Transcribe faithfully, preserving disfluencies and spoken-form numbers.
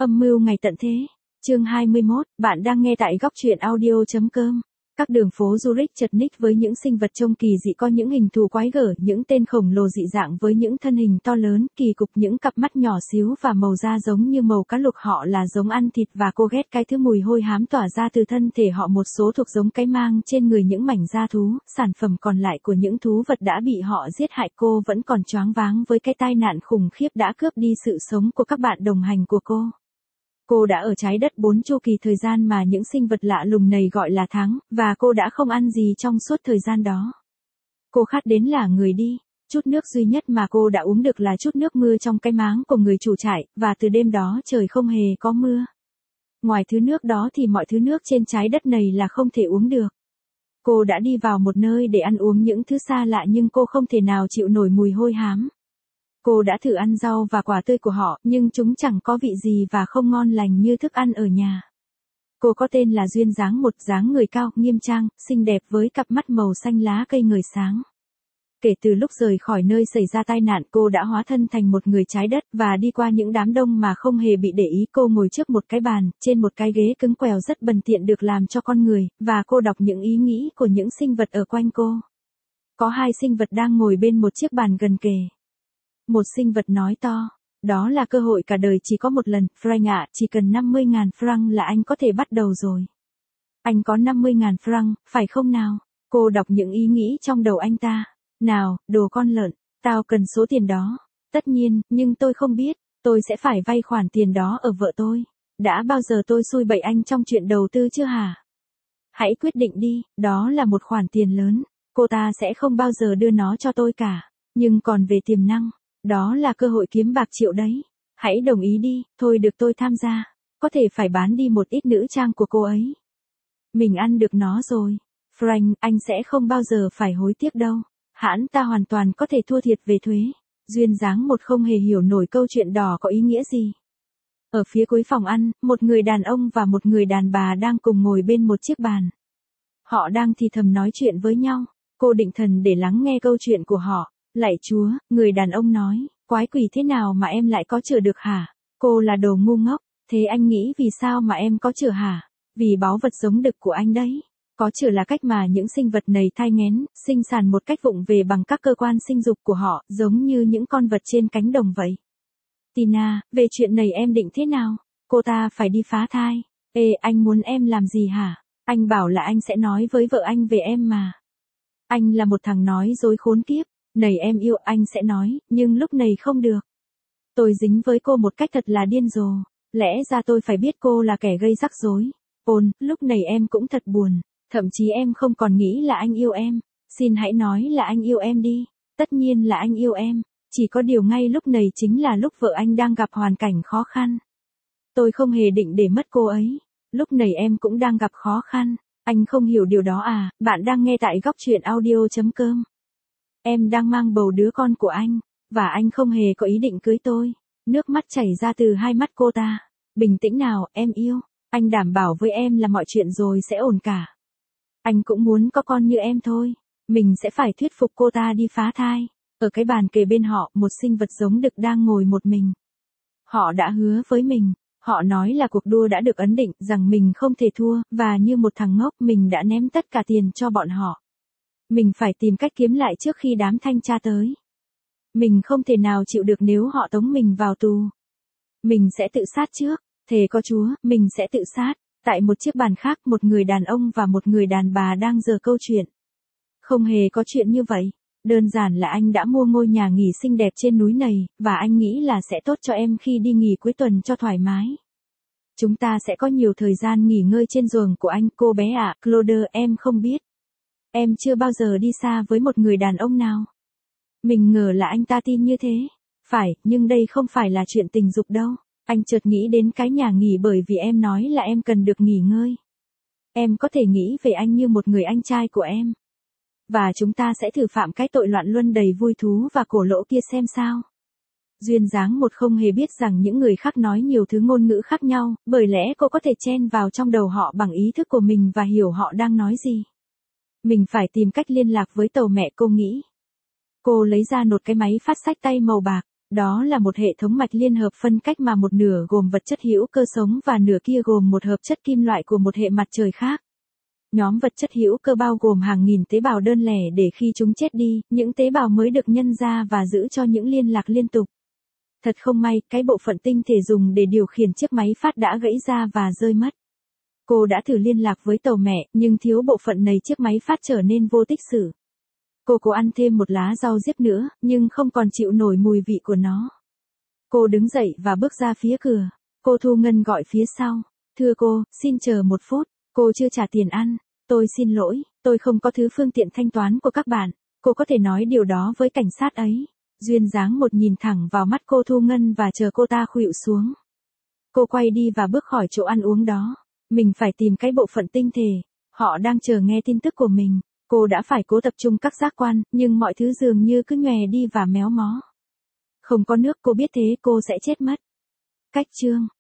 Âm mưu ngày tận thế. Chương hai mươi mốt, bạn đang nghe tại góc truyện audio chấm com. Các đường phố Zurich chật ních với những sinh vật trông kỳ dị, có những hình thù quái gở, những tên khổng lồ dị dạng với những thân hình to lớn, kỳ cục, những cặp mắt nhỏ xíu và màu da giống như màu cá lục. Họ là giống ăn thịt và cô ghét cái thứ mùi hôi hám tỏa ra từ thân thể họ. Một số thuộc giống cái mang trên người những mảnh da thú, sản phẩm còn lại của những thú vật đã bị họ giết hại. Cô vẫn còn choáng váng với cái tai nạn khủng khiếp đã cướp đi sự sống của các bạn đồng hành của cô. Cô đã ở trái đất bốn chu kỳ thời gian mà những sinh vật lạ lùng này gọi là tháng, và cô đã không ăn gì trong suốt thời gian đó. Cô khát đến là người đi. Chút nước duy nhất mà cô đã uống được là chút nước mưa trong cái máng của người chủ trại, và từ đêm đó trời không hề có mưa. Ngoài thứ nước đó thì mọi thứ nước trên trái đất này là không thể uống được. Cô đã đi vào một nơi để ăn uống những thứ xa lạ, nhưng cô không thể nào chịu nổi mùi hôi hám. Cô đã thử ăn rau và quả tươi của họ, nhưng chúng chẳng có vị gì và không ngon lành như thức ăn ở nhà. Cô có tên là Duyên dáng, một dáng người cao, nghiêm trang, xinh đẹp với cặp mắt màu xanh lá cây ngời sáng. Kể từ lúc rời khỏi nơi xảy ra tai nạn, cô đã hóa thân thành một người trái đất và đi qua những đám đông mà không hề bị để ý. Cô ngồi trước một cái bàn, trên một cái ghế cứng quèo rất bần tiện được làm cho con người, và cô đọc những ý nghĩ của những sinh vật ở quanh cô. Có hai sinh vật đang ngồi bên một chiếc bàn gần kề. Một sinh vật nói to, đó là cơ hội cả đời chỉ có một lần, Frank ạ, chỉ cần năm mươi ngàn franc là anh có thể bắt đầu rồi. Anh có năm mươi ngàn franc, phải không nào? Cô đọc những ý nghĩ trong đầu anh ta. Nào, đồ con lợn, tao cần số tiền đó. Tất nhiên, nhưng tôi không biết, tôi sẽ phải vay khoản tiền đó ở vợ tôi. Đã bao giờ tôi xui bậy anh trong chuyện đầu tư chưa hả? Hãy quyết định đi, đó là một khoản tiền lớn. Cô ta sẽ không bao giờ đưa nó cho tôi cả. Nhưng còn về tiềm năng, đó là cơ hội kiếm bạc triệu đấy. Hãy đồng ý đi, thôi được, tôi tham gia. Có thể phải bán đi một ít nữ trang của cô ấy. Mình ăn được nó rồi. Frank, anh sẽ không bao giờ phải hối tiếc đâu. Hãn ta hoàn toàn có thể thua thiệt về thuế. Duyên dáng một không hề hiểu nổi câu chuyện đỏ có ý nghĩa gì. Ở phía cuối phòng ăn, một người đàn ông và một người đàn bà đang cùng ngồi bên một chiếc bàn. Họ đang thì thầm nói chuyện với nhau. Cô định thần để lắng nghe câu chuyện của họ. Lạy Chúa, người đàn ông nói, quái quỷ thế nào mà em lại có chửa được hả? Cô là đồ ngu ngốc, thế anh nghĩ vì sao mà em có chửa hả? Vì báu vật giống đực của anh đấy. Có chửa là cách mà những sinh vật này thai nghén, sinh sản một cách vụng về bằng các cơ quan sinh dục của họ, giống như những con vật trên cánh đồng vậy. Tina, về chuyện này em định thế nào? Cô ta phải đi phá thai. Ê, anh muốn em làm gì hả? Anh bảo là anh sẽ nói với vợ anh về em mà. Anh là một thằng nói dối khốn kiếp. Này em yêu, anh sẽ nói, nhưng lúc này không được. Tôi dính với cô một cách thật là điên rồ. Lẽ ra tôi phải biết cô là kẻ gây rắc rối. Ôn, lúc này em cũng thật buồn. Thậm chí em không còn nghĩ là anh yêu em. Xin hãy nói là anh yêu em đi. Tất nhiên là anh yêu em. Chỉ có điều ngay lúc này chính là lúc vợ anh đang gặp hoàn cảnh khó khăn. Tôi không hề định để mất cô ấy. Lúc này em cũng đang gặp khó khăn. Anh không hiểu điều đó à? Bạn đang nghe tại góc truyện audio chấm com. Em đang mang bầu đứa con của anh, và anh không hề có ý định cưới tôi. Nước mắt chảy ra từ hai mắt cô ta. Bình tĩnh nào, em yêu. Anh đảm bảo với em là mọi chuyện rồi sẽ ổn cả. Anh cũng muốn có con như em thôi. Mình sẽ phải thuyết phục cô ta đi phá thai. Ở cái bàn kề bên họ, một sinh vật giống đực đang ngồi một mình. Họ đã hứa với mình. Họ nói là cuộc đua đã được ấn định, rằng mình không thể thua, và như một thằng ngốc mình đã ném tất cả tiền cho bọn họ. Mình phải tìm cách kiếm lại trước khi đám thanh tra tới. Mình không thể nào chịu được nếu họ tống mình vào tù. Mình sẽ tự sát trước. Thề có Chúa, mình sẽ tự sát. Tại một chiếc bàn khác, một người đàn ông và một người đàn bà đang giở câu chuyện. Không hề có chuyện như vậy. Đơn giản là anh đã mua ngôi nhà nghỉ xinh đẹp trên núi này, và anh nghĩ là sẽ tốt cho em khi đi nghỉ cuối tuần cho thoải mái. Chúng ta sẽ có nhiều thời gian nghỉ ngơi trên giường của anh. Cô bé ạ, à, Claude, em không biết. Em chưa bao giờ đi xa với một người đàn ông nào. Mình ngờ là anh ta tin như thế. Phải, nhưng đây không phải là chuyện tình dục đâu. Anh chợt nghĩ đến cái nhà nghỉ bởi vì em nói là em cần được nghỉ ngơi. Em có thể nghĩ về anh như một người anh trai của em. Và chúng ta sẽ thử phạm cái tội loạn luân đầy vui thú và cổ lỗ kia xem sao. Duyên dáng một không hề biết rằng những người khác nói nhiều thứ ngôn ngữ khác nhau, bởi lẽ cô có thể chen vào trong đầu họ bằng ý thức của mình và hiểu họ đang nói gì. Mình phải tìm cách liên lạc với tàu mẹ, cô nghĩ. Cô lấy ra một cái máy phát xách tay màu bạc. Đó là một hệ thống mạch liên hợp phân cách mà một nửa gồm vật chất hữu cơ sống và nửa kia gồm một hợp chất kim loại của một hệ mặt trời khác. Nhóm vật chất hữu cơ bao gồm hàng nghìn tế bào đơn lẻ để khi chúng chết đi, những tế bào mới được nhân ra và giữ cho những liên lạc liên tục. Thật không may, cái bộ phận tinh thể dùng để điều khiển chiếc máy phát đã gãy ra và rơi mất. Cô đã thử liên lạc với tàu mẹ, nhưng thiếu bộ phận này chiếc máy phát trở nên vô tích sự. Cô cố ăn thêm một lá rau diếp nữa, nhưng không còn chịu nổi mùi vị của nó. Cô đứng dậy và bước ra phía cửa. Cô Thu Ngân gọi phía sau. Thưa cô, xin chờ một phút. Cô chưa trả tiền ăn. Tôi xin lỗi, tôi không có thứ phương tiện thanh toán của các bạn. Cô có thể nói điều đó với cảnh sát ấy. Duyên dáng một nhìn thẳng vào mắt cô Thu Ngân và chờ cô ta khuỵu xuống. Cô quay đi và bước khỏi chỗ ăn uống đó. Mình phải tìm cái bộ phận tinh thể. Họ đang chờ nghe tin tức của mình. Cô đã phải cố tập trung các giác quan, nhưng mọi thứ dường như cứ nhòe đi và méo mó. Không có nước, cô biết thế cô sẽ chết mất. Cách chương